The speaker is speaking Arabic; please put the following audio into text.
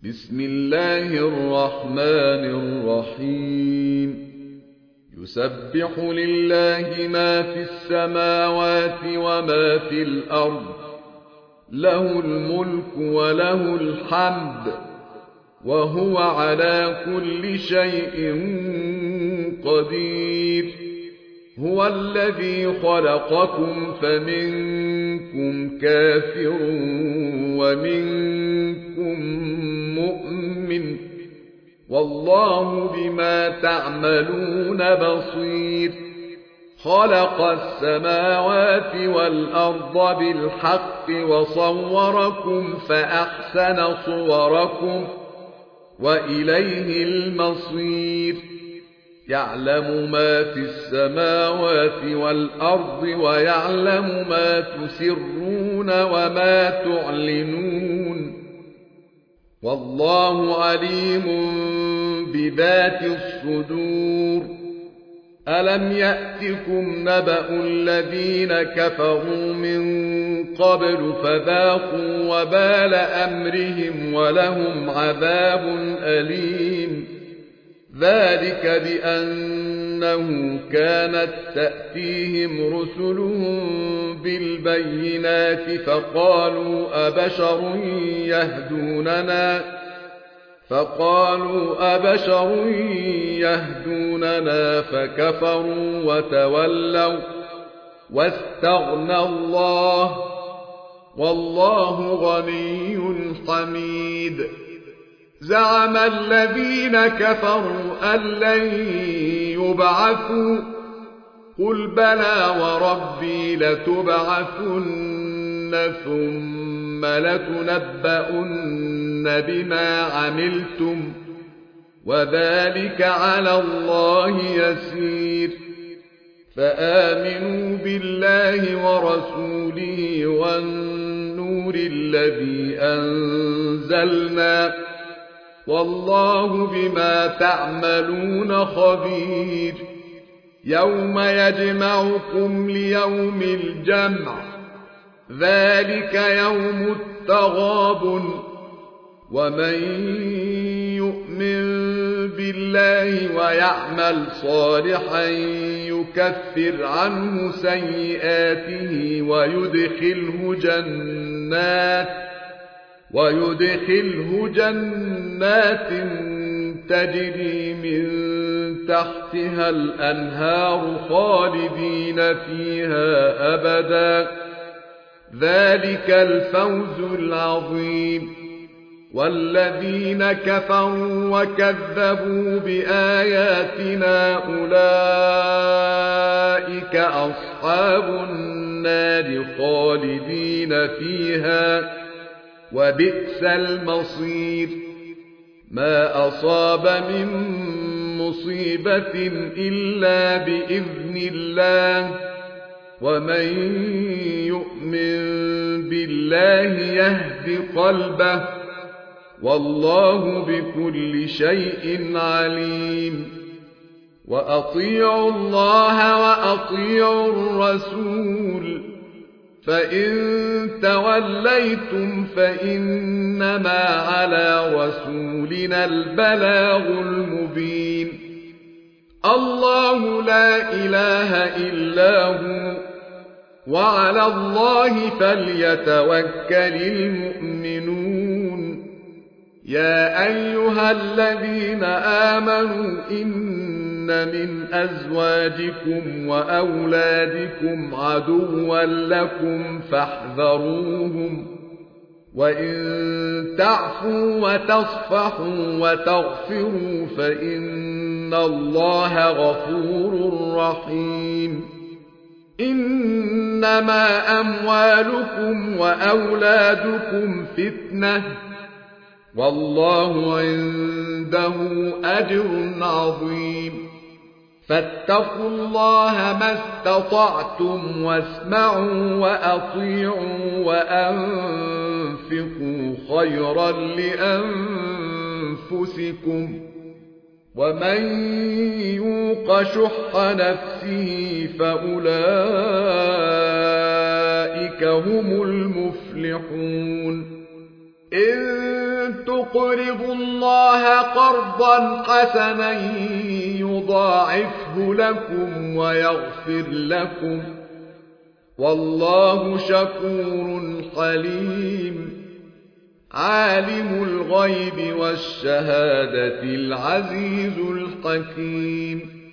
بسم الله الرحمن الرحيم يسبح لله ما في السماوات وما في الأرض له الملك وله الحمد وهو على كل شيء قدير هو الذي خلقكم فمنكم كافر ومنكم مؤمن والله بما تعملون بصير خلق السماوات والأرض بالحق وصوركم فأحسن صوركم وإليه المصير يعلم ما في السماوات والأرض ويعلم ما تسرون وما تعلنون والله عليم بذات الصدور ألم يأتكم نبأ الذين كفروا من قبل فذاقوا وبال أمرهم ولهم عذاب أليم ذلك بأنه كانت تأتيهم رسلهم بالبينات فقالوا أبشر يهدوننا فكفروا وتولوا واستغنى الله والله غني حميد زعم الذين كفروا أن لن يبعثوا قل بلى وربي لتبعثن ثم لتنبؤن بما عملتم وذلك على الله يسير فآمنوا بالله ورسوله والنور الذي أنزلنا والله بما تعملون خبير يوم يجمعكم ليوم الجمع ذلك يوم التغابن ومن يؤمن بالله ويعمل صالحا يكفر عنه سيئاته ويدخله جنات تجري من تحتها الأنهار خالدين فيها أبدا ذلك الفوز العظيم والذين كفروا وكذبوا بآياتنا أولئك أصحاب النار خالدين فيها وبئس المصير ما أصاب من مصيبة إلا بإذن الله ومن يؤمن بالله يهد قلبه والله بكل شيء عليم وأطيعوا الله وأطيعوا الرسول فإن توليتم فإنما على رسولنا البلاغ المبين الله لا إله إلا هو وعلى الله فليتوكل المؤمنون يا أيها الذين آمنوا إن من أزواجكم وأولادكم عدوا لكم فاحذروهم وإن تعفوا وتصفحوا وتغفروا فإن الله غفور رحيم إنما أموالكم وأولادكم فتنة والله عنده أجر عظيم فاتقوا الله ما استطعتم واسمعوا وأطيعوا وأنفقوا خيرا لأنفسكم ومن يوق شح نفسه فأولئك هم المفلحون إن تقرضوا الله قرضا حسنا يضاعفه لكم ويغفر لكم والله شكور حليم عالم الغيب والشهادة العزيز الحكيم